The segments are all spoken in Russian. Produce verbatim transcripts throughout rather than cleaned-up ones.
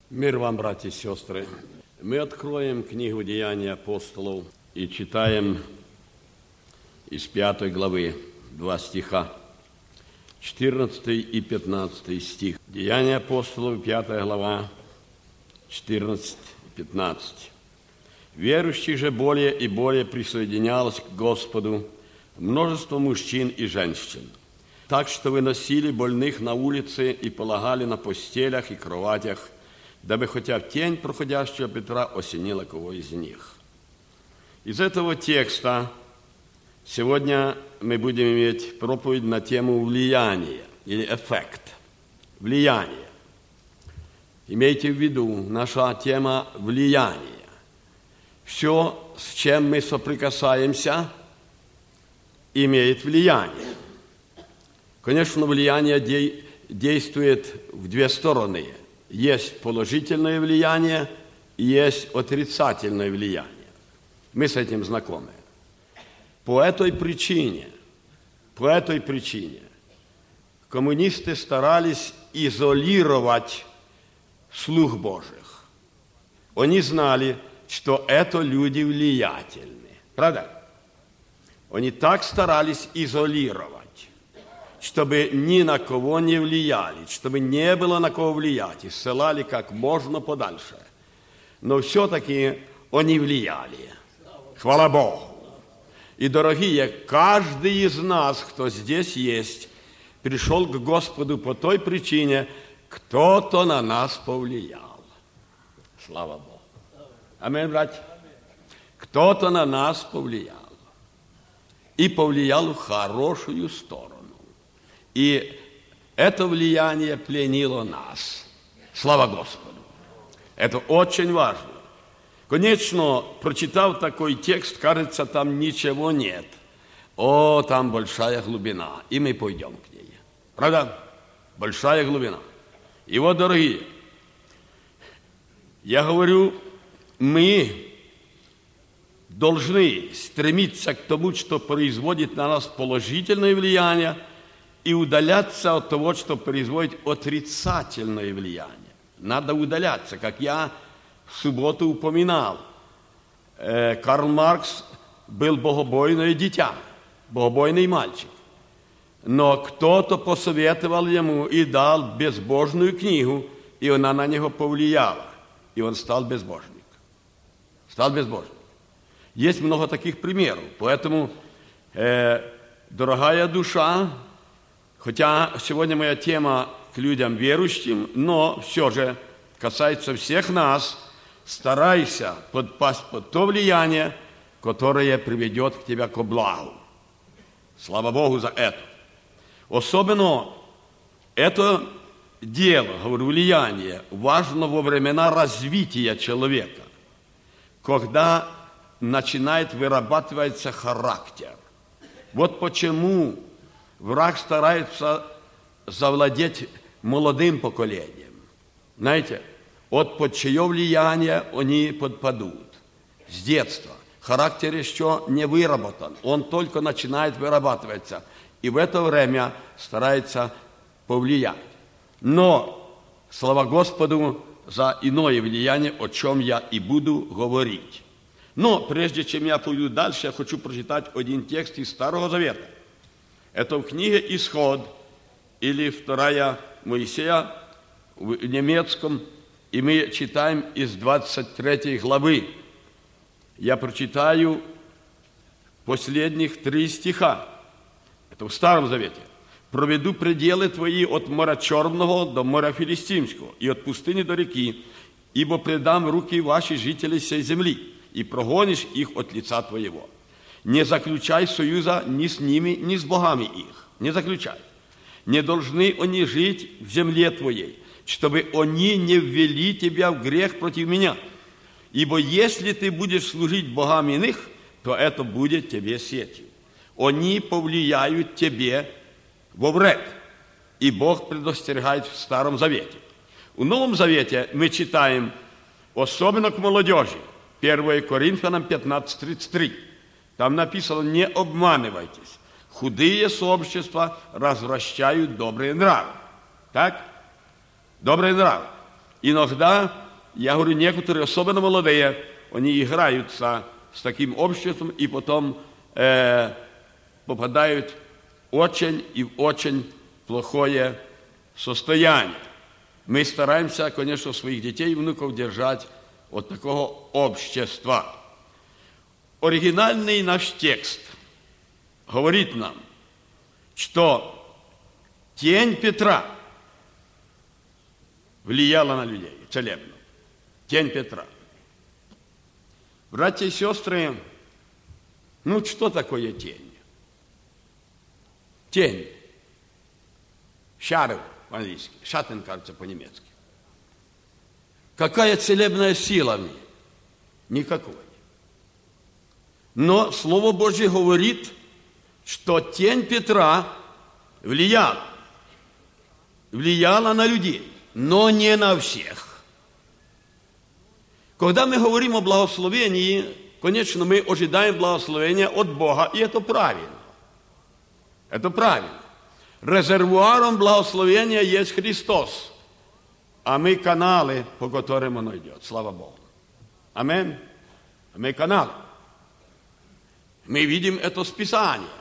Мир вам, братья и сестры. Мы откроем книгу «Деяния апостолов» и читаем из пятой главы два стиха, четырнадцатый и пятнадцатый стих. «Деяния апостолов», пятая глава, четырнадцать и пятнадцать. «Верующих же более и более присоединялось к Господу множество мужчин и женщин, так что выносили больных на улице и полагали на постелях и кроватях, дабы хотя в тень проходящего Петра осенило кого из них». Из этого текста сегодня мы будем иметь проповедь на тему влияния или эффект. Влияние. Имейте в виду, наша тема – влияние. Все, с чем мы соприкасаемся, имеет влияние. Конечно, влияние де- действует в две стороны. Есть положительное влияние и есть отрицательное влияние. Мы с этим знакомы. По этой причине, по этой причине коммунисты старались изолировать слух Божьих. Они знали, что это люди влиятельные. Правда? Они так старались изолировать, чтобы ни на кого не влияли, чтобы не было на кого влиять, и ссылали как можно подальше. Но все-таки они влияли. Хвала Богу. И, дорогие, каждый из нас, кто здесь есть, пришел к Господу по той причине, кто-то на нас повлиял. Слава Богу. Аминь, братья. Кто-то на нас повлиял. И повлиял в хорошую сторону. И это влияние пленило нас. Слава Господу. Это очень важно. Конечно, прочитав такой текст, кажется, там ничего нет. О, там большая глубина. И мы пойдем к ней. Правда? Большая глубина. И вот, дорогие, я говорю, мы должны стремиться к тому, что производит на нас положительное влияние, и удаляться от того, что производит отрицательное влияние. Надо удаляться, как я в субботу упоминал. Э, Карл Маркс был богобойное дитя, богобойный мальчик. Но кто-то посоветовал ему и дал безбожную книгу, и она на него повлияла. И он стал безбожник. Стал безбожник. Есть много таких примеров. Поэтому, э, дорогая душа, хотя сегодня моя тема к людям верующим, но все же касается всех нас, старайся подпасть под то влияние, которое приведет к тебе ко благу. Слава Богу за это. Особенно это дело, говорю, влияние, важно во времена развития человека, когда начинает вырабатываться характер. Вот почему враг старается завладеть молодым поколением. Знаете, от под чье влияние они подпадут. С детства. Характер еще не выработан. Он только начинает вырабатываться. И в это время старается повлиять. Но, слава Господу, за иное влияние, о чем я и буду говорить. Но прежде чем я пойду дальше, я хочу прочитать один текст из Старого Завета. Это в книге «Исход» или вторая Моисея в немецком, и мы читаем из двадцать третьей главы. Я прочитаю последних три стиха. Это в Старом Завете. «Проведу пределы твои от моря Черного до моря Филистимского, и от пустыни до реки, ибо предам в руки ваши жители сей земли, и прогонишь их от лица твоего. Не заключай союза ни с ними, ни с богами их. Не заключай. Не должны они жить в земле твоей, чтобы они не ввели тебя в грех против меня. Ибо если ты будешь служить богам иных, то это будет тебе сетью. Они повлияют тебе во вред. И Бог предостерегает в Старом Завете. В Новом Завете мы читаем, особенно к молодежи, первое Коринфянам пятнадцать тридцать три. Там написано: не обманывайтесь. Худые сообщества развращают добрые нравы. Так? Добрые нравы. иногда, я говорю, некоторые, особенно молодые, они играются с таким обществом и потом э, попадают очень и в очень плохое состояние. Мы стараемся, конечно, своих детей и внуков держать от такого общества. Оригинальный наш текст говорит нам, что тень Петра влияла на людей целебно. Тень Петра. Братья и сестры, ну что такое тень? Тень. Shadow по-английски. Schatten, кажется, по-немецки. Какая целебная сила в ней? Никакой. Но Слово Божье говорит, что тень Петра влияла. Влияла на людей, но не на всех. Когда мы говорим о благословении, конечно, мы ожидаем благословения от Бога, и это правильно. Это правильно. Резервуаром благословения есть Христос, а мы каналы, по которым оно идет. Слава Богу. Аминь. Мы каналы. Мы видим это с Писания.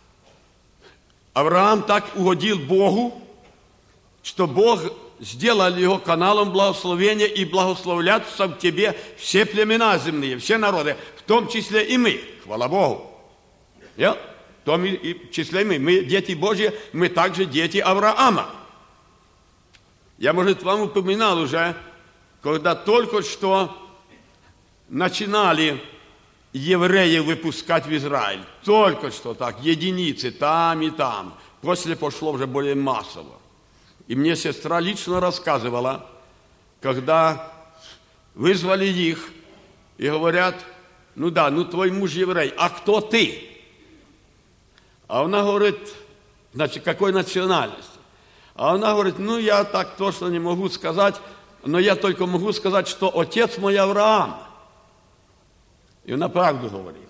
Авраам так угодил Богу, что Бог сделал его каналом благословения, и благословлятся в тебе все племена земные, все народы, в том числе и мы. Хвала Богу. Yeah? В том и числе мы. Мы дети Божьи, мы также дети Авраама. Я, может, вам упоминал уже, когда только что начинали евреи выпускать в Израиль. Только что так, единицы там и там. После пошло уже более массово. И мне сестра лично рассказывала, когда вызвали их и говорят, ну да, ну твой муж еврей, а кто ты? А она говорит, значит, какой национальности? А она говорит, ну я так точно не могу сказать, но я только могу сказать, что отец мой Авраам. И она правду говорила.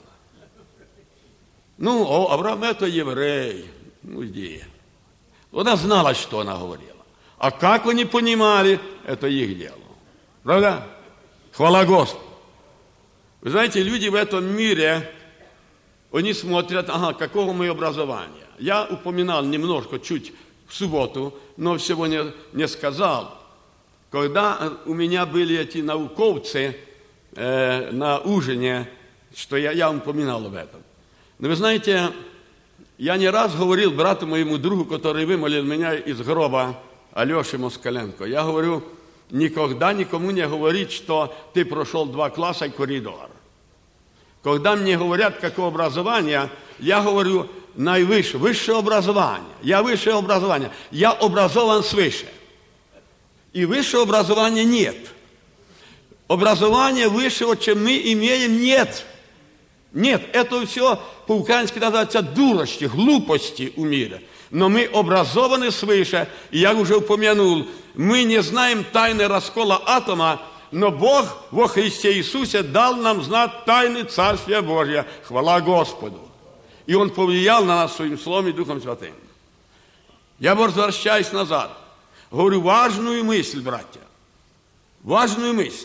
Ну, о, Авраам это еврей. Ну, иди. Она знала, что она говорила. А как они понимали, это их дело. Правда? Хвала Господу. Вы знаете, люди в этом мире, они смотрят, ага, какого мы образования. Я упоминал немножко, чуть в субботу, но всего не, не сказал. Когда у меня были эти науковцы э, на ужине, что я, я упоминал об этом. Но вы знаете, я не раз говорил брату моему другу, который вымолил меня из гроба, Алёше Москаленко, я говорю, никогда никому не говорить, что ты прошел два класса и коридор. Когда мне говорят, какое образование, я говорю, наивысшее, высшее образование. Я высшее образование. Я образован свыше. И высшего образования нет. Образования высшего, чем мы имеем, нет. Нет, это все по-украински называется дурости, глупости у мира. Но мы образованы свыше, и я уже упомянул, мы не знаем тайны раскола атома, но Бог во Христе Иисусе дал нам знать тайны Царствия Божия. Хвала Господу. И Он повлиял на нас Своим Словом и Духом Святым. Я возвращаюсь назад. Говорю важную мысль, братья. Важную мысль.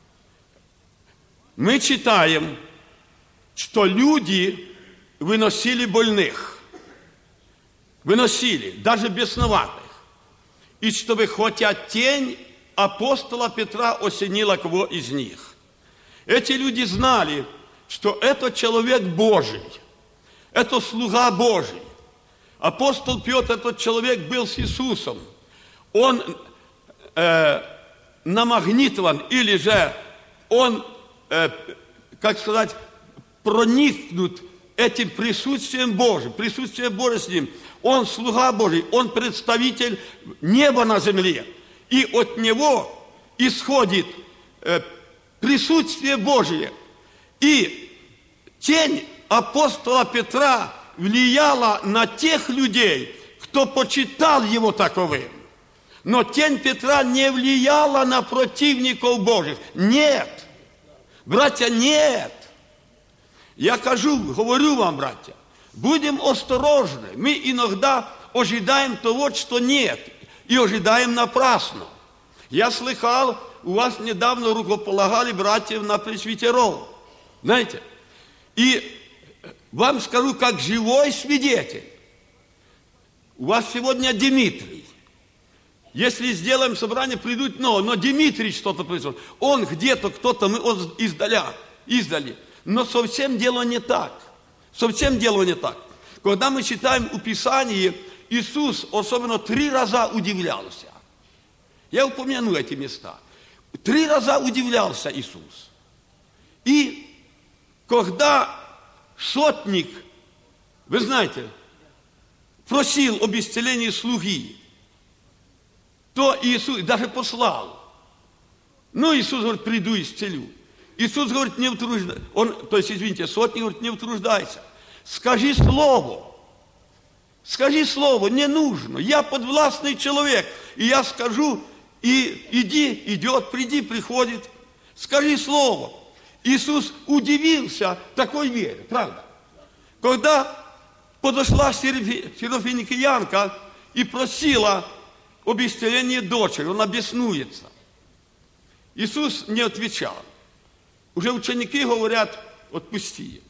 Мы читаем, что люди выносили больных. Выносили, даже бесноватых. И чтобы хотя тень апостола Петра осенила кого из них. Эти люди знали, что это человек Божий, это слуга Божий. Апостол Петр, этот человек, был с Иисусом. Он э, намагнитован, или же он, э, как сказать, проникнут этим присутствием Божьим, присутствие Божие с ним. Он слуга Божий, он представитель неба на земле. И от него исходит э, присутствие Божие. И тень апостола Петра влияла на тех людей, кто почитал его таковым. Но тень Петра не влияла на противников Божьих. Нет. Братья, нет. Я кажу, говорю вам, братья, будем осторожны. Мы иногда ожидаем того, что нет. И ожидаем напрасно. Я слыхал, у вас недавно рукополагали братьев на пресвитеров. Знаете? И вам скажу, как живой свидетель. У вас сегодня Дмитрий. Если сделаем собрание, придут, но, но Дмитрий что-то произошло. Он где-то, кто-то, мы, он издаля, издали. Но совсем дело не так. Совсем дело не так. Когда мы читаем у Писания, Иисус особенно три раза удивлялся. Я упомяну эти места. Три раза удивлялся Иисус. И когда сотник, вы знаете, просил об исцелении слуги, то Иисус даже послал. Ну, Иисус говорит, приду и исцелю. Иисус говорит, не утруждайся. Он, то есть, извините, сотник говорит, не утруждайся. Скажи слово. Скажи слово, не нужно. Я подвластный человек. И я скажу, и иди, идет, приди, приходит. Скажи слово. Иисус удивился такой вере, правда? Когда подошла сирофиникиянка и просила об исцелении дочери, она беснуется. Иисус не отвечал. Уже ученики говорят, отпусти.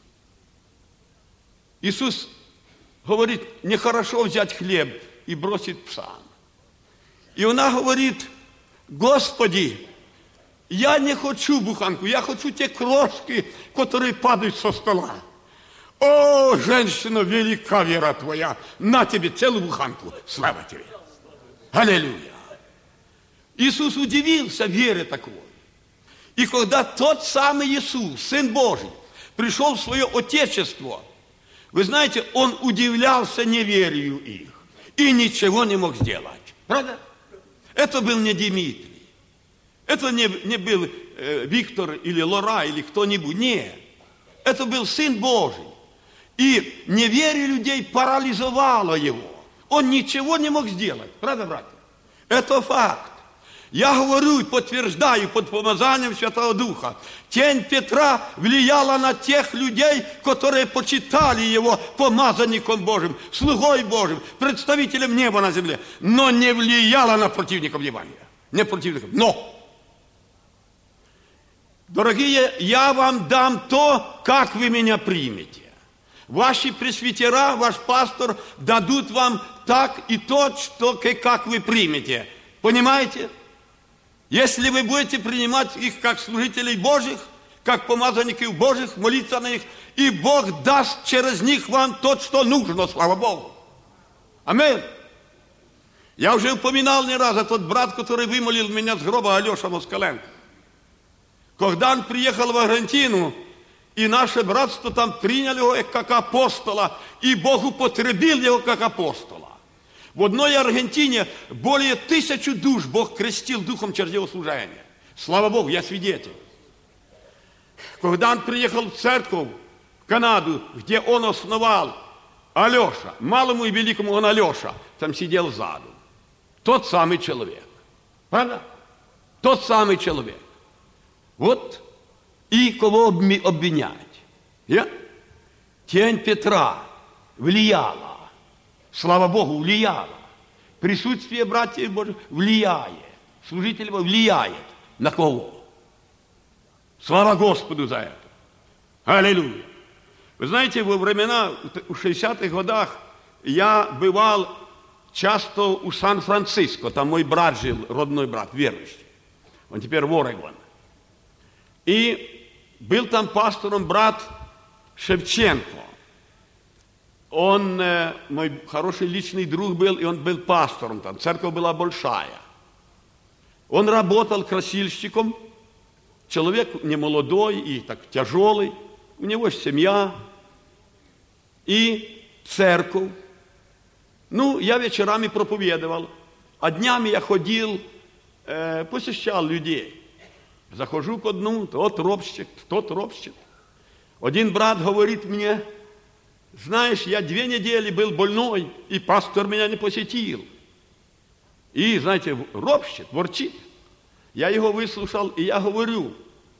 Иисус говорит, нехорошо взять хлеб и бросить псам. И она говорит, Господи, я не хочу буханку, я хочу те крошки, которые падают со стола. О, женщина, велика вера твоя, на тебе целую буханку, слава тебе. Аллилуйя. Иисус удивился вере такой. И когда тот самый Иисус, Сын Божий, пришел в свое Отечество, вы знаете, Он удивлялся неверию их и ничего не мог сделать. Правда? Это был не Дмитрий. Это не, не был э, Виктор или Лора или кто-нибудь. Нет. Это был Сын Божий. И неверие людей парализовало его. Он ничего не мог сделать. Правда, братья? Это факт. Я говорю и подтверждаю под помазанием Святого Духа. Тень Петра влияла на тех людей, которые почитали его помазанником Божьим, слугой Божьим, представителем неба на земле. Но не влияла на противников Евангелия. Не противников. Но, дорогие, я вам дам то, как вы меня примете. Ваши пресвитера, ваш пастор дадут вам так и то, что, как вы примете. Понимаете? Если вы будете принимать их как служителей Божьих, как помазанников Божьих, молиться на них, и Бог даст через них вам то, что нужно, слава Богу. Аминь. Я уже упоминал не раз, этот брат, который вымолил меня с гроба, Алеша Москаленко. Когда он приехал в Аргентину, и наше братство там приняли его как апостола, и Бог употребил его как апостола. В одной Аргентине более тысячи душ Бог крестил духом через его служение. Слава Богу, я свидетель. Когда он приехал в церковь, в Канаду, где он основал, Алеша, малому и великому он Алеша, там сидел сзаду. Тот самый человек. Правда? Тот самый человек. Вот и кого обвинять. Я? Тень Петра влияла. Слава Богу, влияло. Присутствие братьев Божьих влияет. Служитель влияет. На кого? Слава Господу за это. Аллилуйя. Вы знаете, во времена, в шестидесятых годах, я бывал часто у Сан-Франциско. Там мой брат жил, родной брат, верующий. Он теперь в Орегон. И был там пастором брат Шевченко. Он, э, мой хороший личный друг был, и он был пастором там. Церковь была большая. Он работал красильщиком. Человек не молодой и так тяжелый. У него семья и церковь. Ну, я вечерами проповедовал. А днями я ходил, э, посещал людей. Захожу к одному, тот робщик, тот робщик. Один брат говорит мне, знаешь, я две недели был больной, и пастор меня не посетил. И, знаете, ропщет, ворчит. Я его выслушал, и я говорю,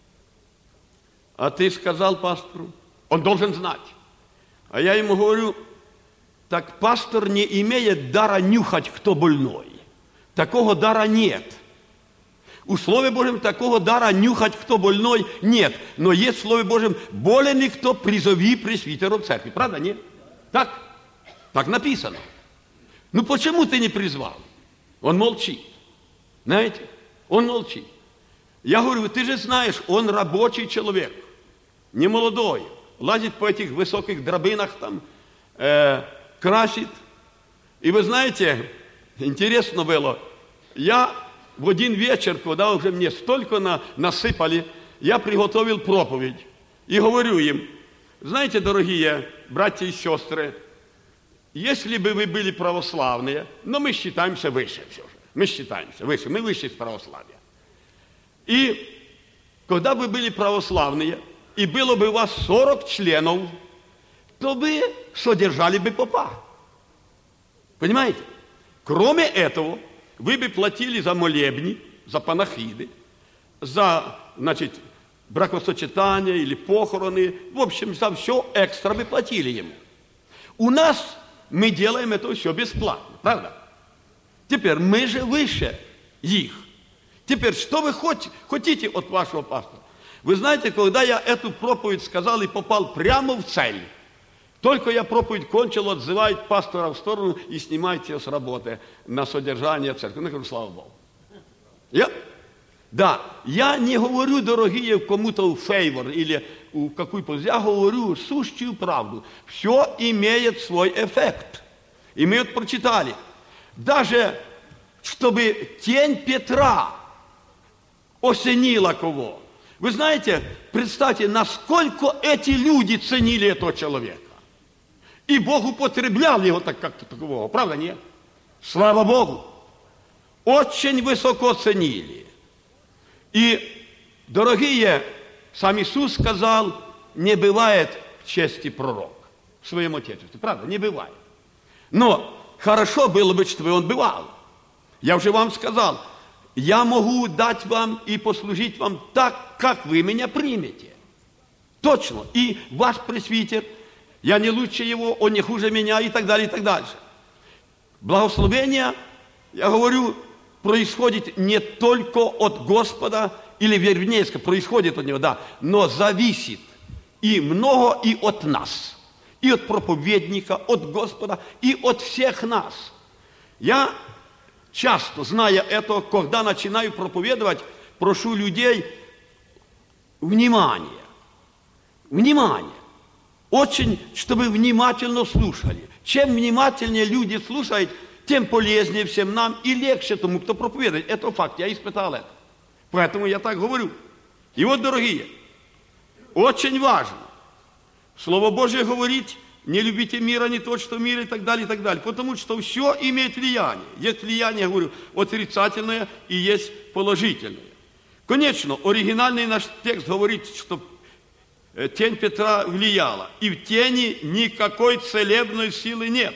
а ты сказал пастору, он должен знать. А я ему говорю, так пастор не имеет дара нюхать, кто больной. Такого дара нет. У Слове Божьем такого дара нюхать, кто больной, нет. Но есть в Слове Божьем: болен ли кто, призови пресвитеров церкви. Правда, нет? Так? Так написано. Ну почему ты не призвал? Он молчит. Знаете? Он молчит. Я говорю: ты же знаешь, он рабочий человек, не молодой. Лазит по этих высоких драбинах там, э, красит. И вы знаете, интересно было, я в один вечер, когда уже мне столько на, насыпали, я приготовил проповедь. И говорю им: знаете, дорогие братья и сестры, если бы вы были православные, но мы считаемся выше все же. Мы считаемся выше, мы выше из православия. И когда бы были православные, и было бы у вас сорок членов, то вы содержали бы попа. Понимаете? Кроме этого, вы бы платили за молебни, за панахиды, за, значит, бракосочетание или похороны. В общем, за все экстра вы платили ему. У нас мы делаем это все бесплатно, правда? Теперь мы же выше их. Теперь, что вы хотите от вашего пастора? Вы знаете, когда я эту проповедь сказал и попал прямо в цель, только я проповедь кончил, отзывает пастора в сторону и снимайте с работы на содержание церкви. Ну, говорю: слава Богу. Я? Да, я не говорю, дорогие, кому-то в фейвор или в какую-то... Я говорю сущую правду. Все имеет свой эффект. И мы это прочитали. Даже чтобы тень Петра осенила кого. Вы знаете, представьте, насколько эти люди ценили этого человека. И Бог употреблял его так как-то такового. Правда, нет? Слава Богу. Очень высоко ценили. И, дорогие, сам Иисус сказал: не бывает в чести пророк в своем Отечестве. Правда, не бывает. Но хорошо было бы, чтобы он бывал. Я уже вам сказал, я могу дать вам и послужить вам так, как вы меня примете. Точно. И ваш пресвитер, я не лучше его, он не хуже меня, и так далее, и так дальше. Благословение, я говорю, происходит не только от Господа, или вернее, происходит от Него, да, но зависит и много и от нас, и от проповедника, от Господа, и от всех нас. Я часто, зная это, когда начинаю проповедовать, прошу людей внимания. Внимание. Очень, чтобы внимательно слушали. Чем внимательнее люди слушают, тем полезнее всем нам и легче тому, кто проповедует. Это факт, я испытал это. Поэтому я так говорю. И вот, дорогие, очень важно Слово Божье говорит: не любите мира, не то, что в мире, и так далее, и так далее. Потому что все имеет влияние. Есть влияние, я говорю, отрицательное и есть положительное. Конечно, оригинальный наш текст говорит, что тень Петра влияла. И в тени никакой целебной силы нет.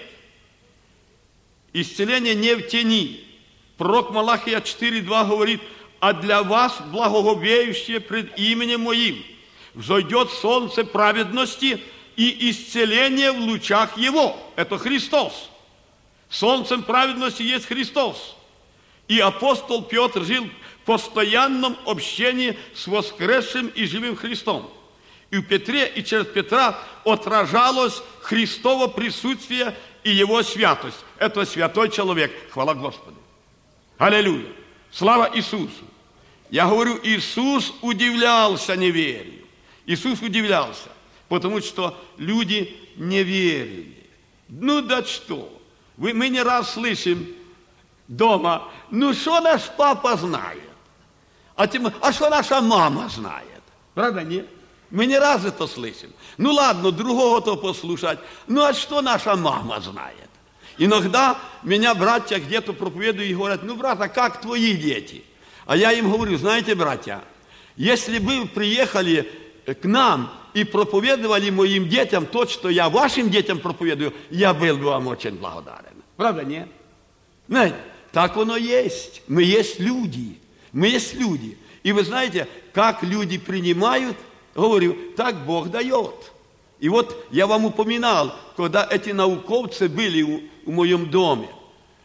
Исцеление не в тени. Пророк Малахия четыре два говорит: а для вас, благоговеющие пред именем Моим, взойдет солнце праведности и исцеление в лучах Его. Это Христос. Солнцем праведности есть Христос. И апостол Петр жил в постоянном общении с воскресшим и живым Христом. И в Петре, и через Петра отражалось Христово присутствие и Его святость. Это святой человек. Хвала Господу. Аллилуйя. Слава Иисусу. Я говорю, Иисус удивлялся неверию. Иисус удивлялся, потому что люди не верили. Ну да что? Вы, мы не раз слышим дома: ну что наш папа знает? А, тем, а что наша мама знает? Правда, нет? Мы не раз это слышим. Ну ладно, другого-то послушать. Ну а что наша мама знает? Иногда меня братья где-то проповедуют и говорят: ну, брат, а как твои дети? А я им говорю: знаете, братья, если бы вы приехали к нам и проповедовали моим детям то, что я вашим детям проповедую, я был бы вам очень благодарен. Правда, нет? Знаете, так оно есть. Мы есть люди. Мы есть люди. И вы знаете, как люди принимают, говорю, так Бог дает. И вот я вам упоминал, когда эти науковцы были в моем доме.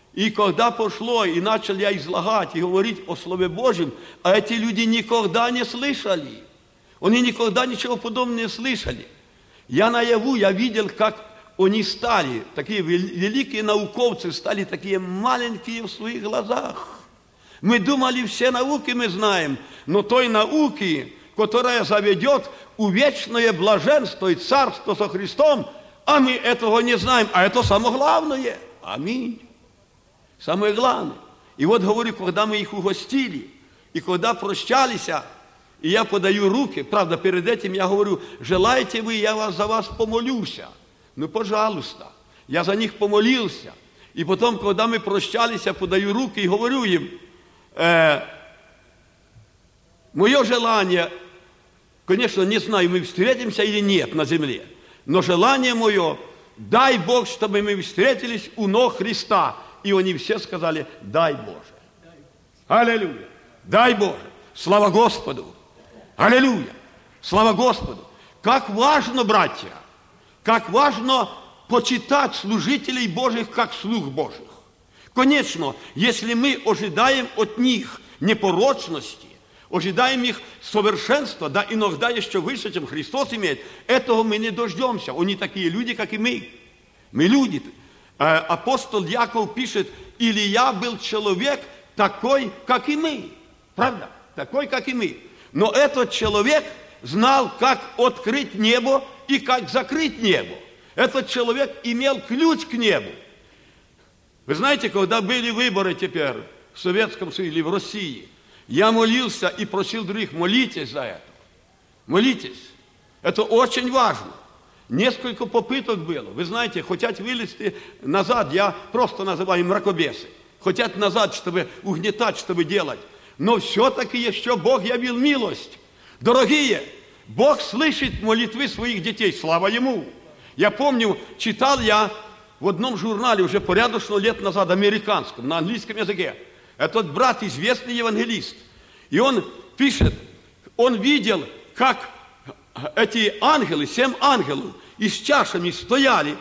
И когда пошло, и начал я излагать и говорить о Слове Божьем, а эти люди никогда не слышали. Они никогда ничего подобного не слышали. Я наяву, я видел, как они стали, такие великие науковцы, стали такие маленькие в своих глазах. Мы думали, все науки мы знаем, но той науки, которая заведет у вечное блаженство и царство со Христом, а мы этого не знаем, а это самое главное. Аминь. Самое главное. И вот говорю, когда мы их угостили, и когда прощались, и я подаю руки, правда, перед этим я говорю, желаете вы, я вас за вас помолюсь. Ну, пожалуйста. Я за них помолился. И потом, когда мы прощались, я подаю руки и говорю им, э, мое желание, конечно, не знаю, мы встретимся или нет на земле, но желание мое, дай Бог, чтобы мы встретились у ног Христа. И они все сказали, дай Боже. Аллилуйя. Дай Боже. Слава Господу. Аллилуйя. Слава Господу. Как важно, братья, как важно почитать служителей Божьих как слуг Божьих. Конечно, если мы ожидаем от них непорочности, ожидаем их совершенства, да иногда еще выше, чем Христос имеет, этого мы не дождемся. Они такие люди, как и мы. Мы люди. Апостол Яков пишет, Илия был человек такой, как и мы. Правда? Такой, как и мы. Но этот человек знал, как открыть небо и как закрыть небо. Этот человек имел ключ к небу. Вы знаете, когда были выборы теперь в Советском Союзе или в России, я молился и просил других, молитесь за это. Молитесь. Это очень важно. Несколько попыток было. Вы знаете, хотят вылезти назад, я просто называю мракобесы. Хотят назад, чтобы угнетать, чтобы делать. Но все-таки еще Бог явил милость. Дорогие, Бог слышит молитвы своих детей, слава Ему. Я помню, читал я в одном журнале уже порядочно лет назад, американском, на английском языке. Этот брат, известный евангелист. И он пишет, он видел, как эти ангелы, семь ангелов, и с чашами стояли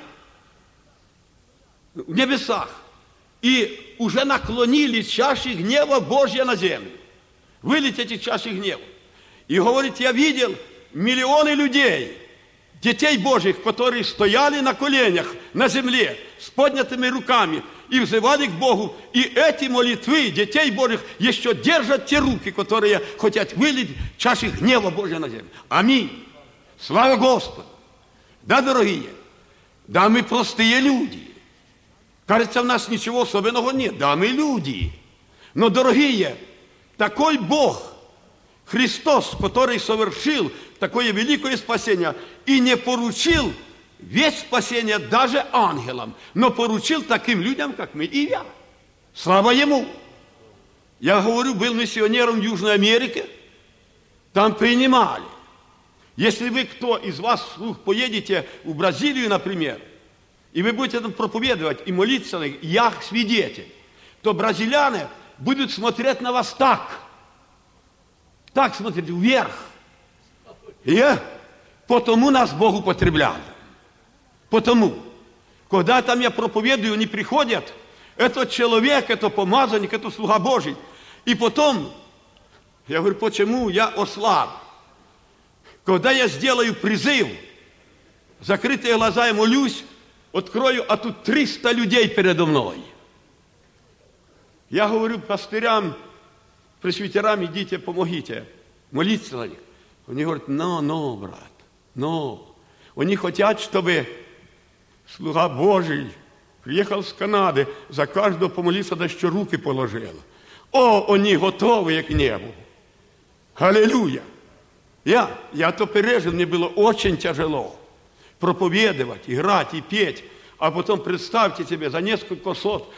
в небесах и уже наклонили чаши гнева Божья на землю. Вылить эти чаши гнева. И говорит, я видел миллионы людей, детей Божьих, которые стояли на коленях на земле с поднятыми руками и взывали к Богу. И эти молитвы детей Божьих еще держат те руки, которые хотят вылить чаши гнева Божья на землю. Аминь. Слава Господу! Да, дорогие? Да, мы простые люди. Кажется, у нас ничего особенного нет. Да, мы люди. Но, дорогие, такой Бог, Христос, который совершил такое великое спасение и не поручил весь спасение даже ангелам, но поручил таким людям, как мы и я. Слава Ему! Я говорю, был миссионером в Южной Америке, там принимали. Если вы, кто из вас вслух поедете в Бразилию, например, и вы будете там проповедовать и молиться, я свидетель, то бразиляне будут смотреть на вас так, так смотреть вверх. И потому нас Бог употреблял. Потому, когда там я проповедую, они приходят, этот человек, это помазанник, это слуга Божий. И потом, я говорю, почему я ослаб? Когда я сделаю призыв, закрытые глаза и молюсь, открою, а тут триста людей передо мной. Я говорю пастырям, пресвитерам, идите, помогите, молиться на них. Они говорят, но, но, брат, но. Они хотят, чтобы слуга Божий приехал с Канады, за каждого помолиться, да еще руки положил. О, они готовы к небу. Аллилуйя. Я, я то пережил, мне было очень тяжело проповедовать, играть и петь. А потом представьте себе, за несколько сот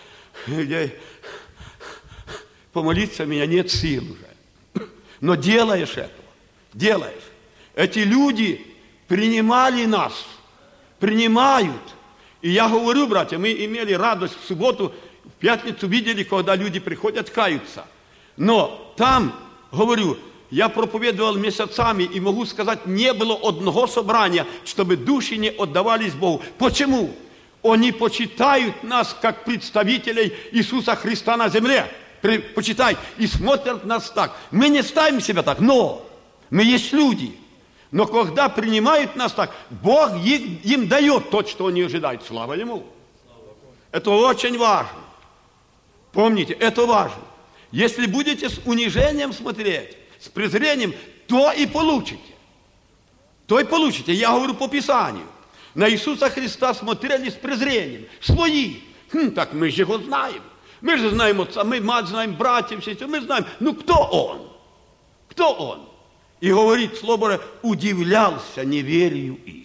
помолиться, у меня нет сил уже. Но делаешь это, делаешь. Эти люди принимали нас, принимают. И я говорю, братья, мы имели радость в субботу, в пятницу видели, когда люди приходят, каются. Но там, говорю, я проповедовал месяцами, и могу сказать, не было одного собрания, чтобы души не отдавались Богу. Почему? Они почитают нас как представителей Иисуса Христа на земле. Почитают и смотрят нас так. Мы не ставим себя так, но мы есть люди. Но когда принимают нас так, Бог им, им дает то, что они ожидают. Слава Ему. Это очень важно. Помните, это важно. Если будете с унижением смотреть, с презрением, то и получите. То и получите. Я говорю по Писанию. На Иисуса Христа смотрели с презрением. Свои. Хм, так мы же его знаем. Мы же знаем отца, мы мать знаем, братьев, сестер, мы знаем. Ну, кто он? Кто он? И говорит, Слово Божие, удивлялся неверию их.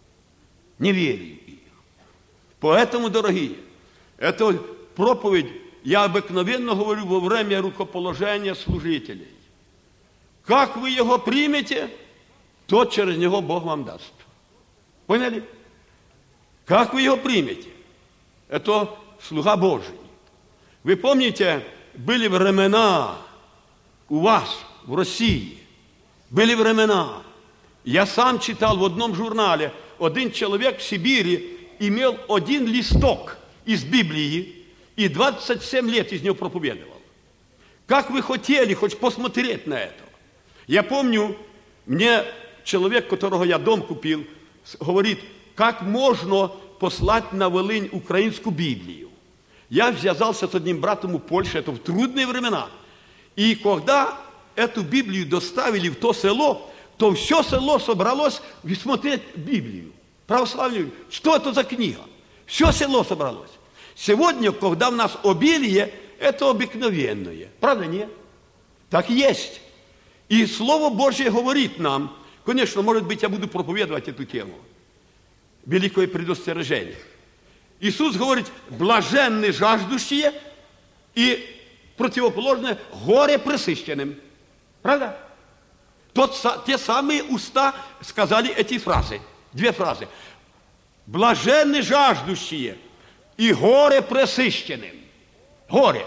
Неверию их. Поэтому, дорогие, эту проповедь я обыкновенно говорю во время рукоположения служителей. Как вы его примете, то через него Бог вам даст. Поняли? Как вы его примете? Это слуга Божий. Вы помните, были времена у вас в России, были времена. Я сам читал в одном журнале, один человек в Сибири имел один листок из Библии и двадцать семь лет из него проповедовал. Как вы хотели хоть посмотреть на это? Я помню, мне человек, которого я дом купил, говорит, как можно послать на Волынь украинскую Библию. Я связался с одним братом у Польши, это в трудные времена. И когда эту Библию доставили в то село, то все село собралось смотреть Библию, православную. Что это за книга? Все село собралось. Сегодня, когда у нас обилие, это обыкновенное. Правда, нет? Так есть. И Слово Божье говорит нам, конечно, может быть, я буду проповедовать эту тему. Великое предостережение. Иисус говорит, блаженны жаждущие и противоположное горе пресыщенным. Правда? Тот, те самые уста сказали эти фразы. Две фразы. Блаженны жаждущие и горе пресыщенным. Горе.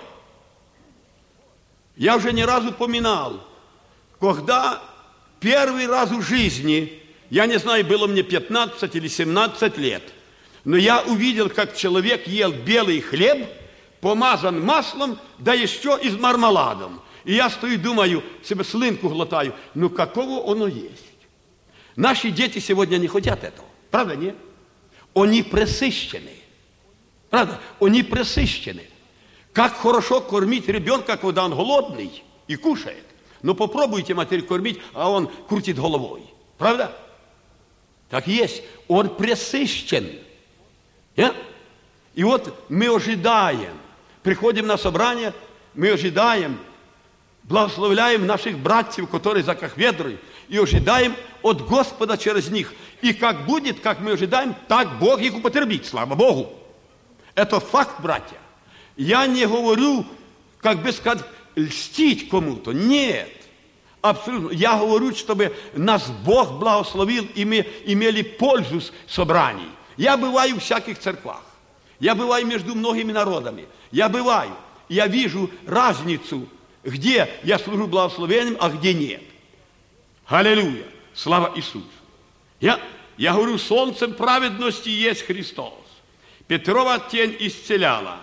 Я уже не раз упоминал, когда первый раз в жизни, я не знаю, было мне пятнадцать или семнадцать лет, но я увидел, как человек ел белый хлеб, помазан маслом, да еще и с мармеладом. И я стою, думаю, себе слынку глотаю, ну какого оно есть? Наши дети сегодня не хотят этого. Правда, нет? Они пресыщены. Правда? Они пресыщены. Как хорошо кормить ребенка, когда он голодный и кушает. Но попробуйте матерь кормить, а он крутит головой. Правда? Так есть. Он пресыщен. Yeah? И вот мы ожидаем, приходим на собрание, мы ожидаем, благословляем наших братьев, которые за кафедрой, и ожидаем от Господа через них. И как будет, как мы ожидаем, так Бог их употребит, слава Богу. Это факт, братья. Я не говорю, как бы сказать, льстить кому-то. Нет. Абсолютно. Я говорю, чтобы нас Бог благословил, и мы имели пользу с собраний. Я бываю в всяких церквах. Я бываю между многими народами. Я бываю. Я вижу разницу, где я служу благословением, а где нет. Аллилуйя. Слава Иисусу. Я, я говорю, солнцем праведности есть Христос. Петрова тень исцеляла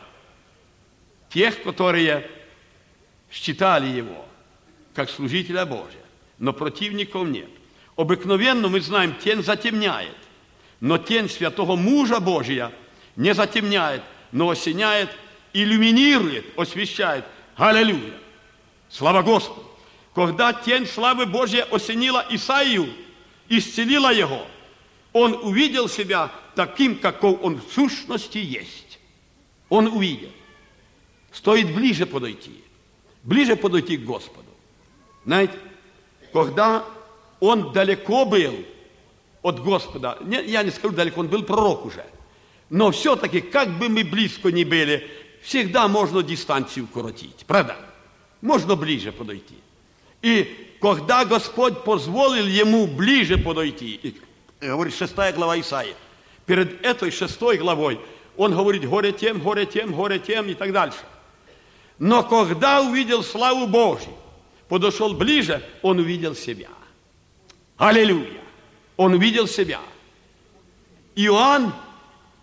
тех, которые считали его как служителя Божия. Но противников нет. Обыкновенно мы знаем, тень затемняет. Но тень святого мужа Божия не затемняет, но осеняет, иллюминирует, освещает. Аллилуйя! Слава Господу! Когда тень славы Божьей осенила Исаию, исцелила его, он увидел себя таким, каков он в сущности есть. Он увидел. Стоит ближе подойти. Ближе подойти к Господу. Знаете, когда он далеко был от Господа, не, я не скажу далеко, он был пророк уже, но все-таки, как бы мы близко ни были, всегда можно дистанцию коротить, правда? Можно ближе подойти. И когда Господь позволил ему ближе подойти, говорит шестая глава Исаии, перед этой шестой главой он говорит горе тем, горе тем, горе тем и так дальше. Но когда увидел славу Божью, подошел ближе, он увидел себя. Аллилуйя! Он увидел себя. Иоанн,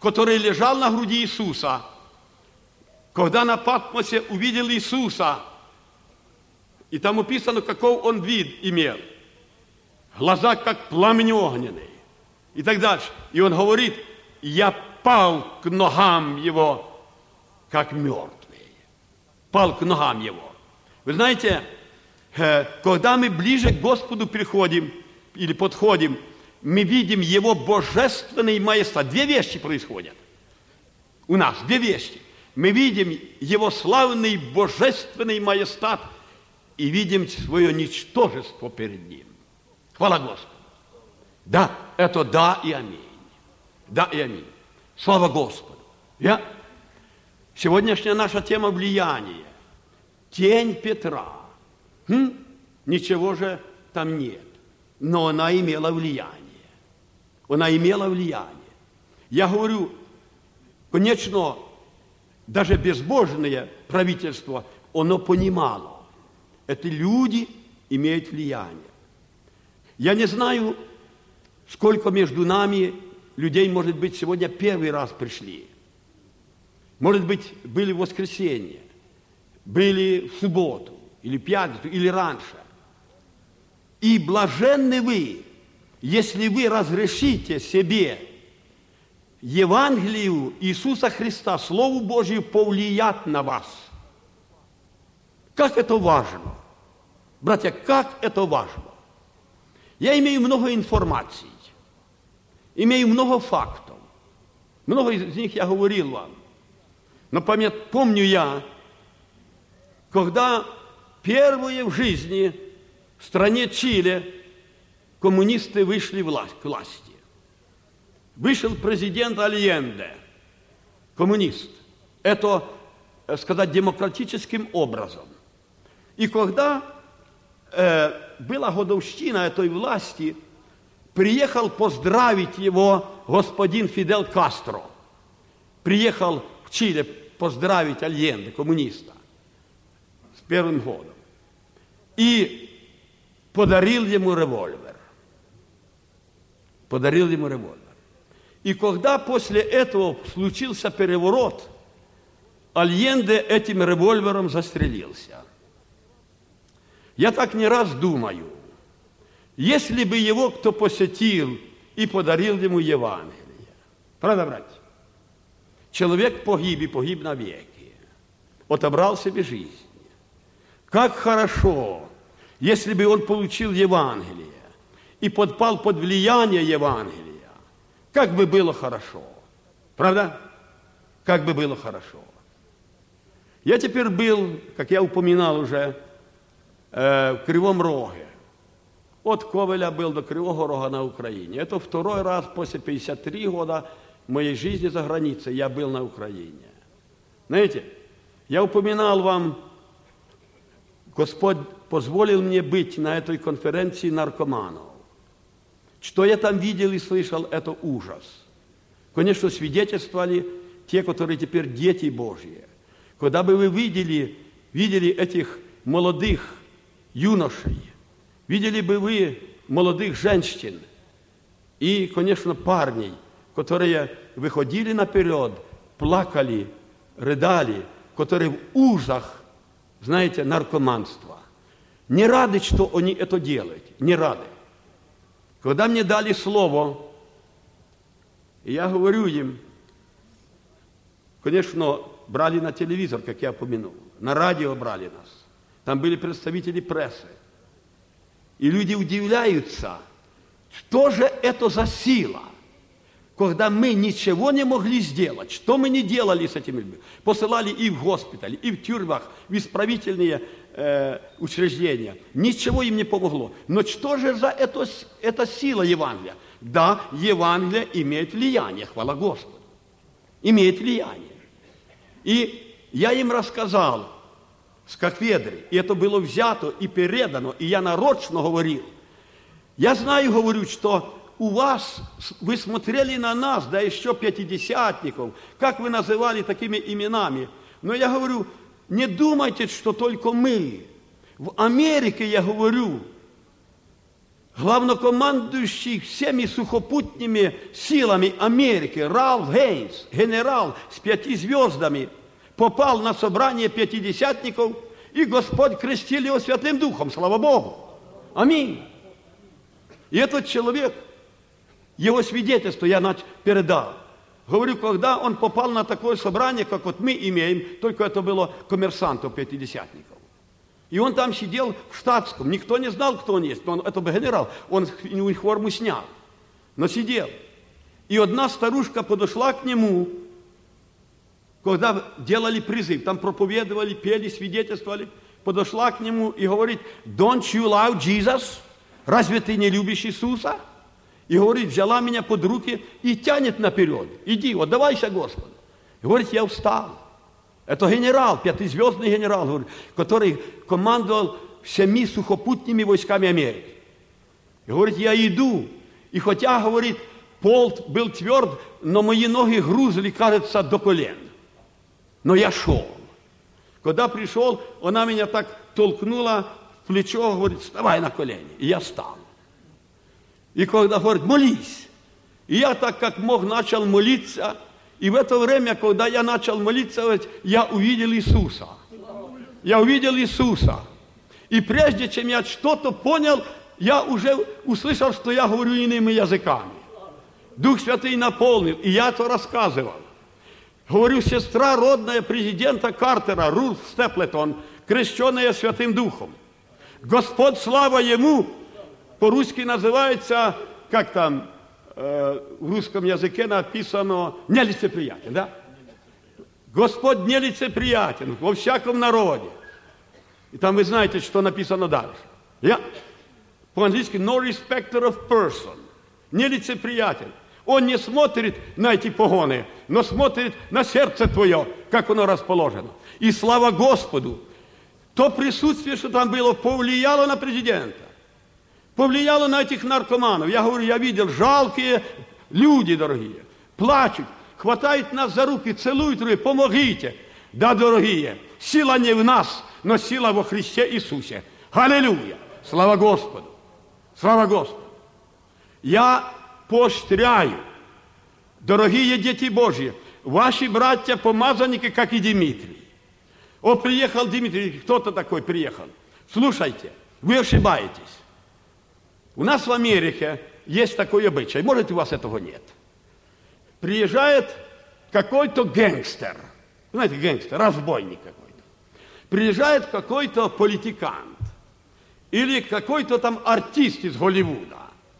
который лежал на груди Иисуса, когда на Патмосе увидел Иисуса, и там описано, каков он вид имел. Глаза, как пламень огненный, и так дальше. И он говорит: я пал к ногам его, как мертвый. Пал к ногам его. Вы знаете, когда мы ближе к Господу приходим или подходим, мы видим Его божественный маестат. Две вещи происходят у нас, две вещи. Мы видим Его славный божественный маестат и видим свое ничтожество перед Ним. Хвала Господу. Да, это да и аминь. Да и аминь. Слава Господу. Я... Сегодняшняя наша тема — влияние. Тень Петра. Хм? Ничего же там нет. Но она имела влияние. Она имела влияние. Я говорю, конечно, даже безбожное правительство, оно понимало. Эти люди имеют влияние. Я не знаю, сколько между нами людей, может быть, сегодня первый раз пришли. Может быть, были в воскресенье, были в субботу, или пятницу, или раньше. И блаженны вы, если вы разрешите себе Евангелию Иисуса Христа, Слову Божию, повлиять на вас. Как это важно! Братья, как это важно! Я имею много информации, имею много фактов. Много из них я говорил вам. Но помню я, когда первые в жизни в стране Чили коммунисты вышли к власти. Вышел президент Альенде, коммунист. Это, сказать, демократическим образом. И когда э, была годовщина этой власти, приехал поздравить его господин Фидель Кастро. Приехал в Чили поздравить Альенде, коммуниста, с первым годом. И подарил ему револьвер. Подарил ему револьвер. И когда после этого случился переворот, Альенде этим револьвером застрелился. Я так не раз думаю, если бы его кто посетил и подарил ему Евангелие. Правда, братья? Человек погиб и погиб навеки. Отобрал себе жизнь. Как хорошо, если бы он получил Евангелие и подпал под влияние Евангелия. Как бы было хорошо. Правда? Как бы было хорошо. Я теперь был, как я упоминал уже, э, в Кривом Роге. От Ковеля был до Кривого Рога на Украине. Это второй раз после пятьдесят три года моей жизни за границей я был на Украине. Знаете, я упоминал вам, Господь позволил мне быть на этой конференции наркоманов. Что я там видел и слышал, это ужас. Конечно, свидетельствовали те, которые теперь дети Божьи. Когда бы вы видели, видели этих молодых юношей, видели бы вы молодых женщин и, конечно, парней, которые выходили наперед, плакали, рыдали, которые в ужасах, знаете, наркоманства. Не рады, что они это делают, не рады. Когда мне дали слово, я говорю им, конечно, брали на телевизор, как я упомянул, на радио брали нас. Там были представители прессы. И люди удивляются, что же это за сила, когда мы ничего не могли сделать. Что мы не делали с этими людьми? Посылали и в госпитали, и в тюрьмах, в исправительные э, учреждения. Ничего им не помогло. Но что же за это, это сила Евангелия? Да, Евангелие имеет влияние, хвала Господу. Имеет влияние. И я им рассказал с кафедры, и это было взято и передано, и я нарочно говорил. Я знаю, говорю, что у вас, вы смотрели на нас, да еще пятидесятников, как вы называли такими именами. Но я говорю, не думайте, что только мы. В Америке, я говорю, главнокомандующий всеми сухопутными силами Америки, Ральф Гейнс, генерал с пяти звездами, попал на собрание пятидесятников, и Господь крестил его Святым Духом, слава Богу. Аминь. И этот человек, его свидетельство я передал. Говорю, когда он попал на такое собрание, как вот мы имеем, только это было коммерсантов пятидесятников. И он там сидел в штатском, никто не знал, кто он есть, но он, это был генерал, он форму снял, но сидел. И одна старушка подошла к нему, когда делали призыв, там проповедовали, пели, свидетельствовали, подошла к нему и говорит: «Don't you love Jesus? Разве ты не любишь Иисуса?» И говорит, взяла меня под руки и тянет наперед. «Иди, отдавайся Господу». И говорит, я устал. Это генерал, пятизвездный генерал, говорит, который командовал всеми сухопутными войсками Америки. И говорит, я иду. И хотя, говорит, пол был тверд, но мои ноги грузили, кажется, до колен. Но я шел. Когда пришел, она меня так толкнула в плечо, говорит, вставай на колени. И я встал. И когда говорит, молись. И я так, как мог, начал молиться. И в это время, когда я начал молиться, я увидел Иисуса. Я увидел Иисуса. И прежде чем я что-то понял, я уже услышал, что я говорю иными языками. Дух Святый наполнил, и я это рассказывал. Говорю, сестра родная президента Картера, Рут Степлетон, крещенная Святым Духом. Господь, слава Ему, по-русски называется, как там, э, в русском языке написано, нелицеприятен, да? Господь нелицеприятен во всяком народе. И там вы знаете, что написано дальше. Я, по-английски, no respecter of person. Нелицеприятен. Он не смотрит на эти погоны, но смотрит на сердце твое, как оно расположено. И слава Господу, то присутствие, что там было, повлияло на президента. Повлияло на этих наркоманов. Я говорю, я видел жалкие люди, дорогие, плачут, хватают нас за руки, целуют руки, помогите. Да, дорогие, сила не в нас, но сила во Христе Иисусе. Аллилуйя! Слава Господу! Слава Господу! Я поощряю, дорогие дети Божьи, ваши братья-помазанники, как и Дмитрий. О, приехал Дмитрий, кто-то такой приехал. Слушайте, вы ошибаетесь. У нас в Америке есть такой обычай, может, у вас этого нет. Приезжает какой-то гэнгстер, знаете, гэнгстер, разбойник какой-то. Приезжает какой-то политикант или какой-то там артист из Голливуда.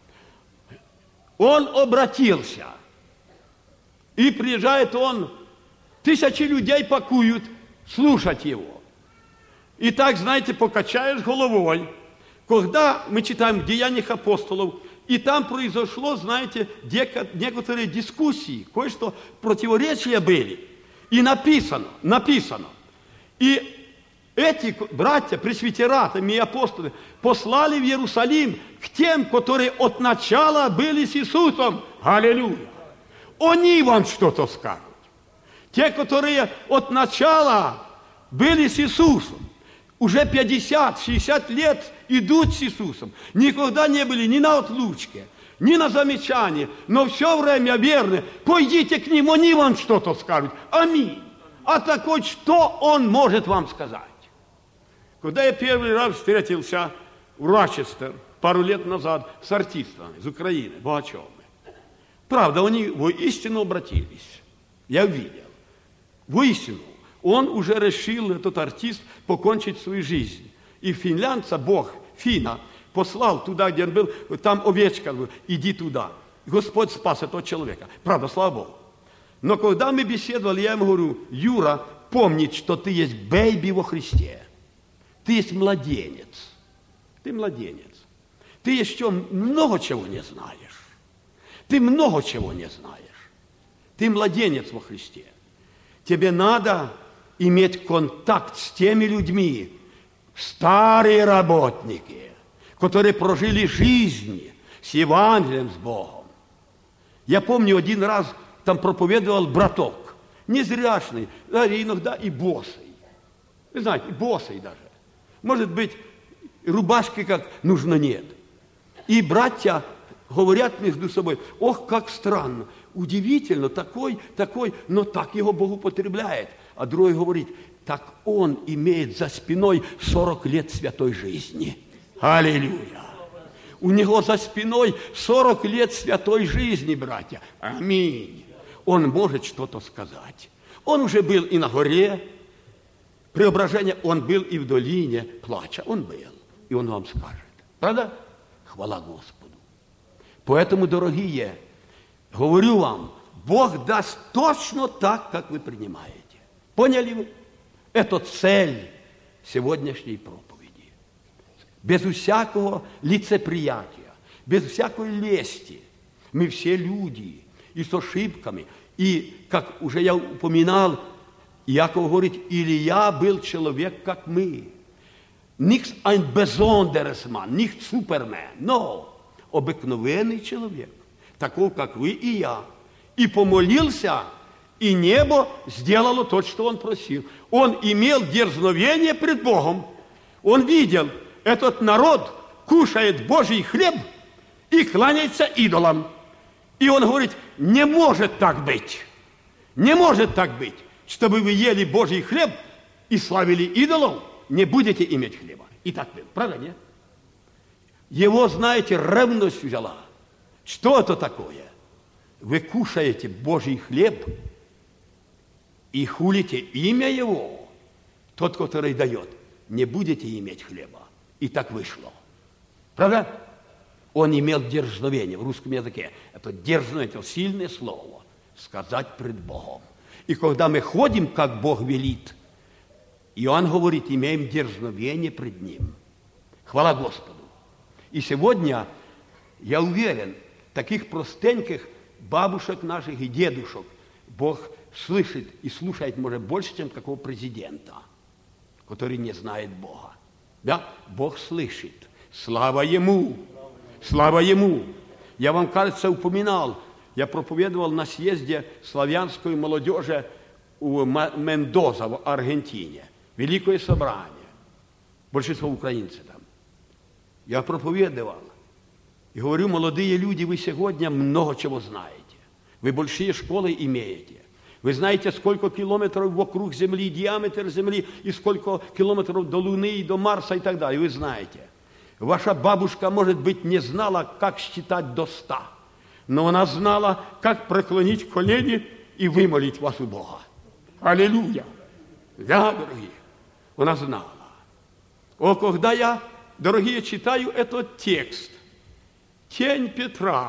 Он обратился, и приезжает он, тысячи людей пакуют слушать его. И так, знаете, покачаешь головой. Когда мы читаем в Деяниях апостолов, и там произошло, знаете, некоторые дискуссии, кое-что противоречия были. И написано, написано. И эти братья, пресвитератами и апостолы послали в Иерусалим к тем, которые от начала были с Иисусом. Аллилуйя! Они вам что-то скажут. Те, которые от начала были с Иисусом, уже пятьдесят-шестьдесят лет идут с Иисусом. Никогда не были ни на отлучке, ни на замечании, но все время верны. Пойдите к ним, они вам что-то скажут. Аминь. А такой, что он может вам сказать? Когда я первый раз встретился в Рочестер пару лет назад с артистами из Украины, Богачевыми, правда, они воистину обратились. Я видел. Воистину. Он уже решил, этот артист, покончить свою жизнь. И финлянца, Бог, Фина, послал туда, где он был, там овечка, иди туда. Господь спас этого человека. Правда, слава Богу. Но когда мы беседовали, я ему говорю, Юра, помни, что ты есть бэйби во Христе. Ты есть младенец. Ты младенец. Ты еще много чего не знаешь. Ты много чего не знаешь. Ты младенец во Христе. Тебе надо иметь контакт с теми людьми, старые работники, которые прожили жизнь с Евангелием, с Богом. Я помню, один раз там проповедовал браток, незрячный, да, иногда и босый. Вы знаете, босый даже. Может быть, рубашки как нужно нет. И братья говорят между собой: ох, как странно, удивительно, такой, такой, но так его Бог употребляет. А другой говорит: так он имеет за спиной сорок лет святой жизни. Аллилуйя! У него за спиной сорок лет святой жизни, братья. Аминь. Он может что-то сказать. Он уже был и на горе преображения, он был и в долине плача. Он был. И он вам скажет. Правда? Хвала Господу. Поэтому, дорогие, говорю вам, Бог даст точно так, как вы принимаете. Поняли вы? Это цель сегодняшней проповеди. Без всякого лицеприятия, без всякой лести. Мы все люди, и с ошибками. И, как уже я упоминал, Иаков говорит: Илья был человек, как мы. Nicht ein besonderes Mann, nicht Superman, но обыкновенный человек, такой, как вы и я. И помолился, и небо сделало то, что он просил. Он имел дерзновение пред Богом. Он видел, этот народ кушает Божий хлеб и кланяется идолам. И он говорит: не может так быть. Не может так быть, чтобы вы ели Божий хлеб и славили идолов, не будете иметь хлеба. И так было. Правда, нет? Его, знаете, ревность взяла. Что это такое? Вы кушаете Божий хлеб и хулите имя Его. Тот, который дает, не будете иметь хлеба. И так вышло. Правда? Он имел дерзновение в русском языке. Это дерзновение, это сильное слово. Сказать пред Богом. И когда мы ходим, как Бог велит, Иоанн говорит: имеем дерзновение пред Ним. Хвала Господу. И сегодня, я уверен, таких простеньких бабушек наших и дедушек Бог слышит и слушает, может, больше, чем какого президента, который не знает Бога. Да? Бог слышит. Слава Ему! Слава Ему! Я вам, кажется, упоминал, я проповедовал на съезде славянской молодежи у Мендоза в Аргентине. Великое собрание. Большинство украинцев там. Я проповедовал. И говорю: молодые люди, вы сегодня много чего знаете. Вы большие школы имеете. Вы знаете, сколько километров вокруг Земли, диаметр Земли, и сколько километров до Луны и до Марса и так далее. Вы знаете. Ваша бабушка, может быть, не знала, как считать до ста. Но она знала, как преклонить колени и вымолить вас у Бога. Аллилуйя! Да, дорогие, она знала. О, когда я, дорогие, читаю этот текст, тень Петра,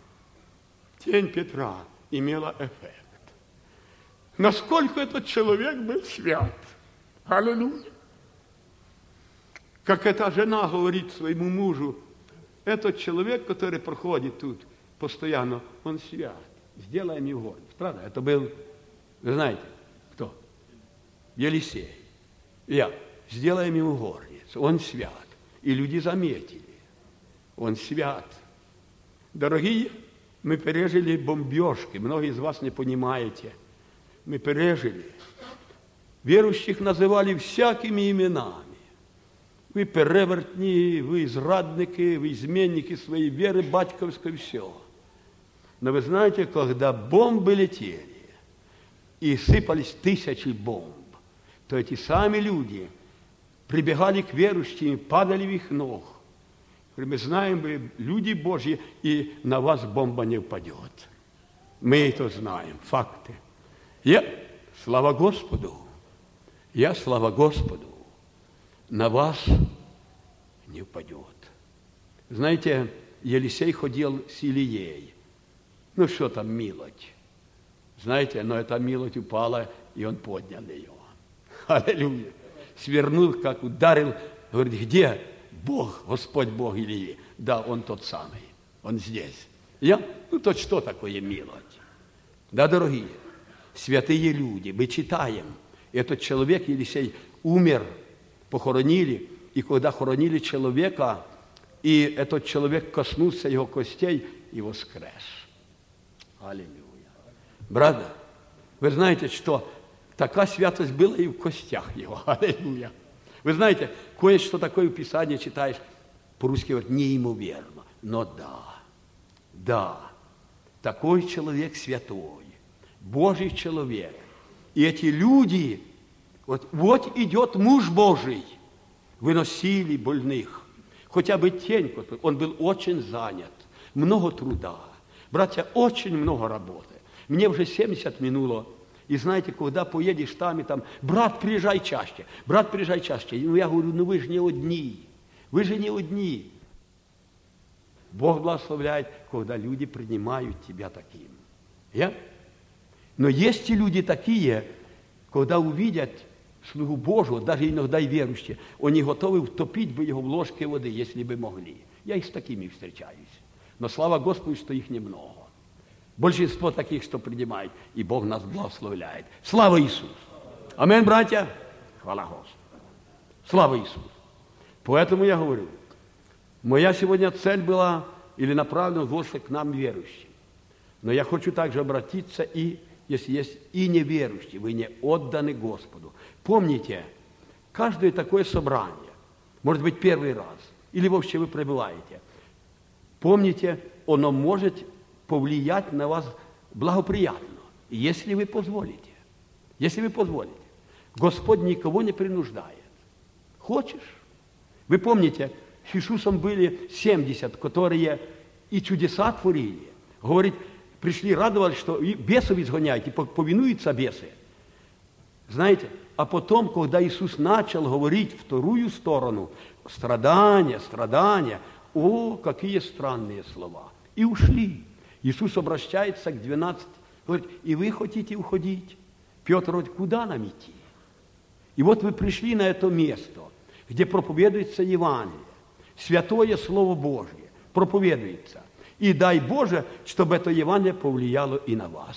тень Петра имела эффект. Насколько этот человек был свят. Аллилуйя! Как эта жена говорит своему мужу: этот человек, который проходит тут постоянно, он свят. Сделаем его. Правда? Это был, вы знаете, кто? Елисей. Я. Сделаем ему горницу. Он свят. И люди заметили. Он свят. Дорогие, мы пережили бомбежки. Многие из вас не понимаете. Мы пережили. Верующих называли всякими именами. Вы перевертні, ви зрадники, вы изменники своей веры батьковской, все. Но вы знаете, когда бомбы летели и сыпались тысячи бомб, то эти сами люди прибегали к верующим, падали в их ног. Мы знаем, вы люди Божьи, и на вас бомба не упадет. Мы это знаем, факты. Я, слава Господу, я, слава Господу, на вас не упадет. Знаете, Елисей ходил с Илией. Ну, что там милость? Знаете, но эта милость упала, и он поднял ее. Аллилуйя. Свернул, как ударил, говорит: где Бог, Господь Бог Илии? Да, он тот самый, он здесь. Я? Ну, то что такое милость? Да, дорогие, святые люди, мы читаем, этот человек, Елисей, умер, похоронили, и когда хоронили человека, и этот человек коснулся его костей и воскрес. Аллилуйя. Брат, вы знаете, что такая святость была и в костях его. Аллилуйя. Вы знаете, кое-что такое в Писании читаешь, по-русски говорят, неимоверно. Но да, да, такой человек святой, Божий человек. И эти люди, вот, вот идет муж Божий, выносили больных, хотя бы тень, он был очень занят, много труда. Братья, очень много работы. Мне уже семьдесят минуло. И знаете, когда поедешь там и там, брат, приезжай чаще, брат, приезжай чаще. Ну, я говорю, ну вы же не одни, вы же не одни. Бог благословляет, когда люди принимают тебя таким. Я? Но есть и люди такие, когда увидят слугу Божию, даже иногда и верующие, они готовы утопить бы его в ложке воды, если бы могли. Я и с такими встречаюсь. Но слава Господу, что их немного. Большинство таких, что принимает, и Бог нас благословляет. Слава Иисусу! Аминь, братья! Хвала Господу! Слава Иисусу! Поэтому я говорю, моя сегодня цель была или направлена больше к нам верующим. Но я хочу также обратиться и, если есть и неверующие, вы не отданы Господу. Помните, каждое такое собрание, может быть, первый раз, или вообще вы пребываете, помните, оно может повлиять на вас благоприятно, если вы позволите. Если вы позволите. Господь никого не принуждает. Хочешь? Вы помните, с Иисусом были семьдесят, которые и чудеса творили. Говорит, пришли, радовались, что бесов изгоняете, повинуются бесы. Знаете, а потом, когда Иисус начал говорить вторую сторону, страдания, страдания, о, какие странные слова. И ушли. Иисус обращается к двенадцати, говорит, и вы хотите уходить? Петр говорит, куда нам идти? И вот вы пришли на это место, где проповедуется Евангелие, святое Слово Божье проповедуется. И дай Боже, чтобы это Евангелие повлияло и на вас.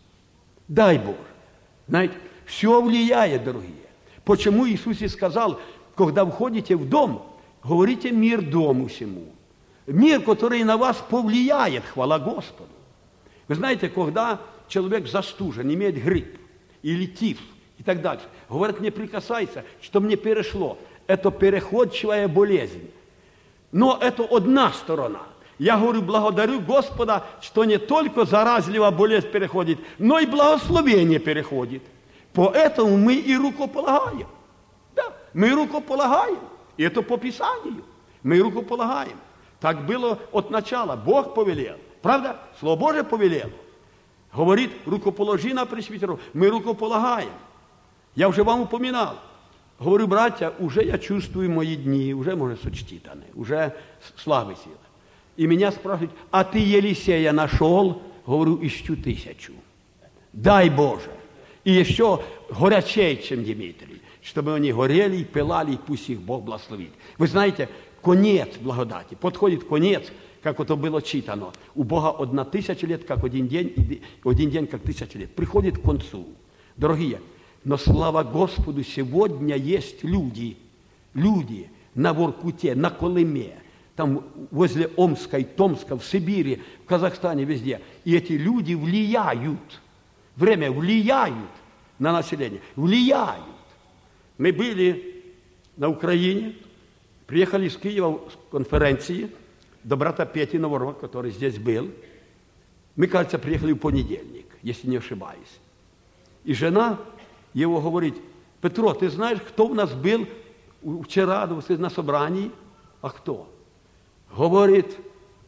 Дай Боже. Знаете, все влияет, дорогие. Почему Иисус и сказал, когда входите в дом, говорите мир дому всему. Мир, который на вас повлияет, хвала Господу. Вы знаете, когда человек застужен, имеет грипп или тиф и так дальше, говорят, не прикасайся, что мне перешло. Это переходчивая болезнь. Но это одна сторона. Я говорю, благодарю Господа, что не только заразливая болезнь переходит, но и благословение переходит. Поэтому мы и рукополагаем. Да, мы рукополагаем. И это по Писанию. Мы рукополагаем. Так было от начала. Бог повелел. Правда? Слово Божие повелело. Говорит, рукоположи на пресвитеров. Мы рукополагаем. Я уже вам упоминал. Говорю, братья, уже я чувствую мои дни, уже, может, сочтитаны, уже славы силы. И меня спрашивают, а ты Елисея нашел? Говорю, ищу тысячу. Дай Боже. И еще горячей, чем Дмитрий, чтобы они горели и пылали, и пусть их Бог благословит. Вы знаете, конец благодати. Подходит конец, как это было читано. У Бога одна тысяча лет, как один день, и один день, как тысяча лет. Приходит к концу. Дорогие, но слава Господу, сегодня есть люди, люди на Воркуте, на Колыме, там возле Омска и Томска, в Сибири, в Казахстане, везде. И эти люди влияют, время влияют на население, влияют. Мы были на Украине, приехали из Киева с конференции до брата Пети Новорова, который здесь был. Мы, кажется, приехали в понедельник, если не ошибаюсь. И жена его говорит, Петро, ты знаешь, кто у нас был вчера на собрании? А кто? Говорит,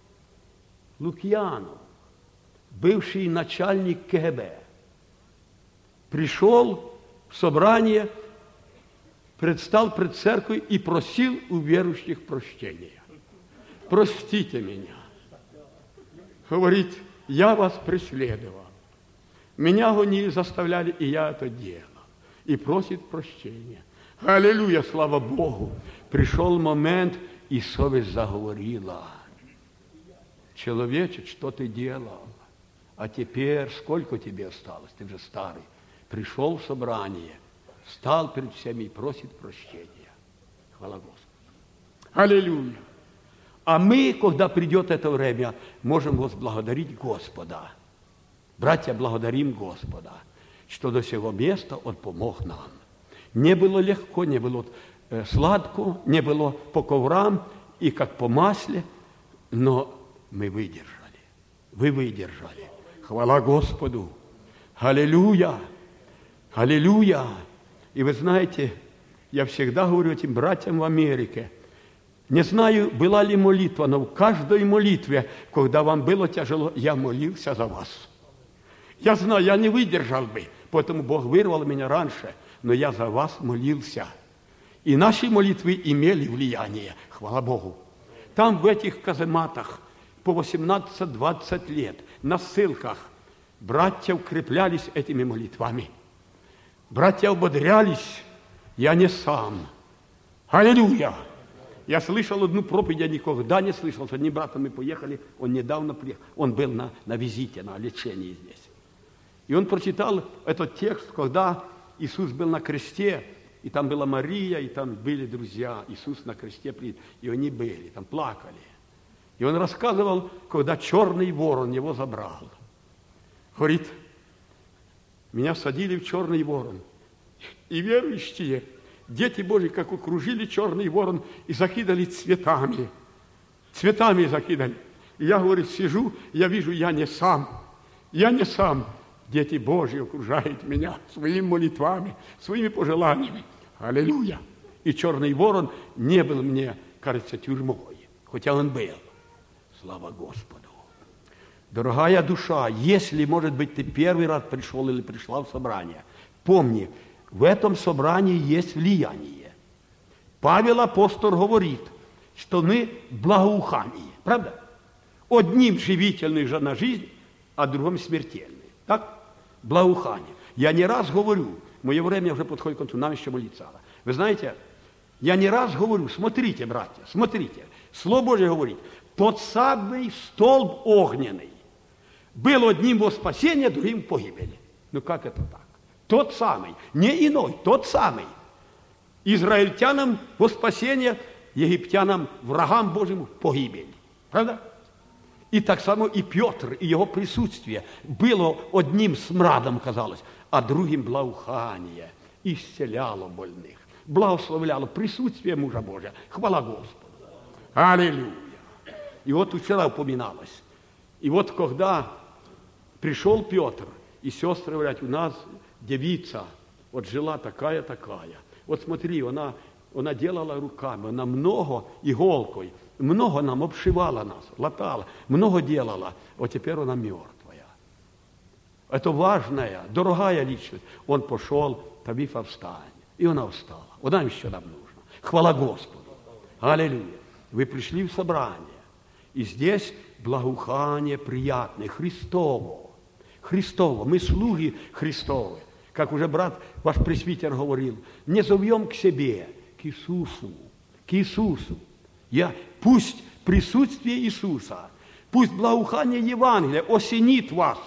Лукьянов, бывший начальник КГБ, пришел в собрание, предстал пред церковью и просил у верующих прощения. Простите меня. Говорит, я вас преследовал. Меня гонили, заставляли, и я это делал. И просит прощения. Аллилуйя, слава Богу. Пришел момент, и совесть заговорила. Человече, что ты делал? А теперь сколько тебе осталось? Ты же старый. Пришел в собрание, встал перед всеми и просит прощения. Хвала Господу. Аллилуйя. А мы, когда придет это время, можем возблагодарить Господа. Братья, благодарим Господа, что до сего места Он помог нам. Не было легко, не было сладко, не было по коврам и как по масле. Но мы выдержали. Вы выдержали. Хвала Господу. Аллилуйя. Аллилуйя. И вы знаете, я всегда говорю этим братьям в Америке, не знаю, была ли молитва, но в каждой молитве, когда вам было тяжело, я молился за вас. Я знаю, я не выдержал бы, поэтому Бог вырвал меня раньше, но я за вас молился. И наши молитвы имели влияние, хвала Богу. Там в этих казематах по восемнадцать-двадцать лет на ссылках братья укреплялись этими молитвами. Братья ободрялись, я не сам. Аллилуйя! Я слышал одну проповедь, я никогда не слышал. С одним братом мы поехали, он недавно приехал. Он был на, на визите, на лечении здесь. И он прочитал этот текст, когда Иисус был на кресте, и там была Мария, и там были друзья. Иисус на кресте, и они были, там плакали. И он рассказывал, когда черный ворон его забрал. Говорит, меня садили в черный ворон. И верующие, дети Божьи, как окружили черный ворон и закидали цветами. Цветами закидали. И я, говорит, сижу, я вижу, я не сам. Я не сам. Дети Божьи окружают меня своими молитвами, своими пожеланиями. Аллилуйя. И черный ворон не был мне, кажется, тюрьмой, хотя он был. Слава Господу. Дорогая душа, если, может быть, ты первый раз пришел или пришла в собрание, помни, в этом собрании есть влияние. Павел апостол говорит, что мы благоухание, правда? Одним живительный же на жизнь, а другом смертельный. Так? Благоухание. Я не раз говорю, мое время уже подходит к концу, нам еще молиться. Вы знаете, я не раз говорю, смотрите, братья, смотрите, Слово Божье говорит, тот самый столб огненный был одним во спасение, другим в погибели. Ну как это так? Тот самый, не иной, тот самый. Израильтянам во спасение, египтянам, врагам Божьим в погибель. Правда? И так само и Петр, и его присутствие было одним смрадом, казалось, а другим благоухание, исцеляло больных, благословляло присутствие мужа Божия. Хвала Господу. Аллилуйя. И вот вчера упоминалось. И вот когда пришел Петр, и сестры говорят, у нас девица, вот жила такая-такая. Вот смотри, она, она делала руками, она много иголкой, много нам обшивала нас, латала, много делала. Вот теперь она мертвая. Это важная, дорогая личность. Он пошел, Табифа, встань. И она встала. Она еще нам нужна. Хвала Господу. Аллилуйя. Вы пришли в собрание. И здесь благоухание приятное, Христово. Христово. Мы слуги Христовы. Как уже брат ваш пресвитер говорил, не зовем к себе, к Иисусу. К Иисусу. Я, пусть присутствие Иисуса, пусть благоухание Евангелия осенит вас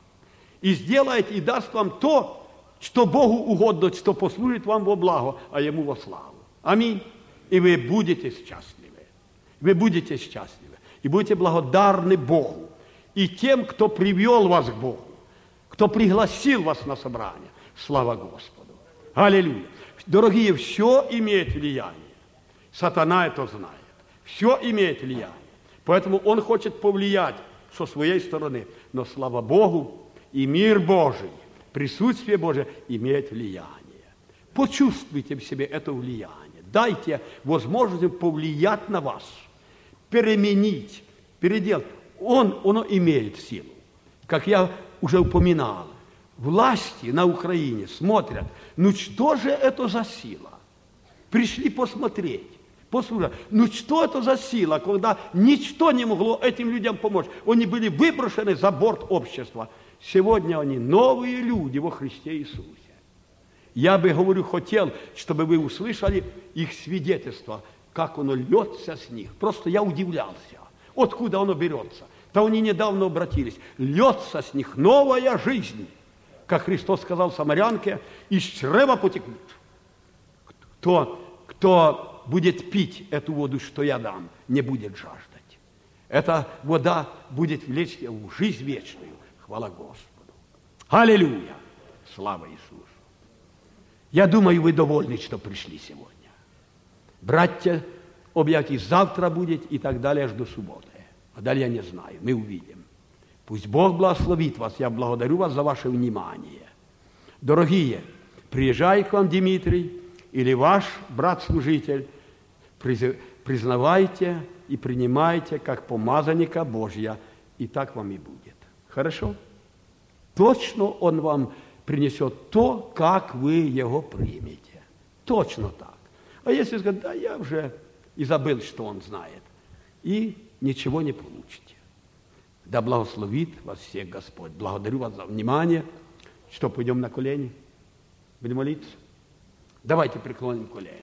и сделает, и даст вам то, что Богу угодно, что послужит вам во благо, а Ему во славу. Аминь. И вы будете счастливы. Вы будете счастливы. И будете благодарны Богу. И тем, кто привел вас к Богу, кто пригласил вас на собрание. Слава Господу. Аллилуйя. Дорогие, все имеет влияние. Сатана это знает. Все имеет влияние. Поэтому он хочет повлиять со своей стороны. Но, слава Богу, и мир Божий, присутствие Божие имеет влияние. Почувствуйте в себе это влияние. Дайте возможность повлиять на вас, переменить, переделать. Он, оно имеет силу. Как я уже упоминал, власти на Украине смотрят, ну что же это за сила? Пришли посмотреть. Послушай, ну что это за сила, когда ничто не могло этим людям помочь? Они были выброшены за борт общества. Сегодня они новые люди во Христе Иисусе. Я бы, говорю, хотел, чтобы вы услышали их свидетельство, как оно льется с них. Просто я удивлялся, откуда оно берется. Да они недавно обратились. Льется с них новая жизнь. Как Христос сказал самарянке, из чрева потекут. Кто, кто будет пить эту воду, что я дам, не будет жаждать. Эта вода будет влечь в жизнь вечную. Хвала Господу. Аллилуйя. Слава Иисусу. Я думаю, вы довольны, что пришли сегодня. Братья, объятия завтра будет и так далее аж до субботы. А далее я не знаю, мы увидим. Пусть Бог благословит вас. Я благодарю вас за ваше внимание. Дорогие, приезжает к вам Дмитрий или ваш брат-служитель, признавайте и принимайте как помазанника Божья, и так вам и будет. Хорошо? Точно Он вам принесет то, как вы его примете. Точно так. А если сказать, да, я уже и забыл, что Он знает, и ничего не получите. Да благословит вас всех Господь. Благодарю вас за внимание. Что, пойдем на колени? Будем молиться? Давайте преклоним колени.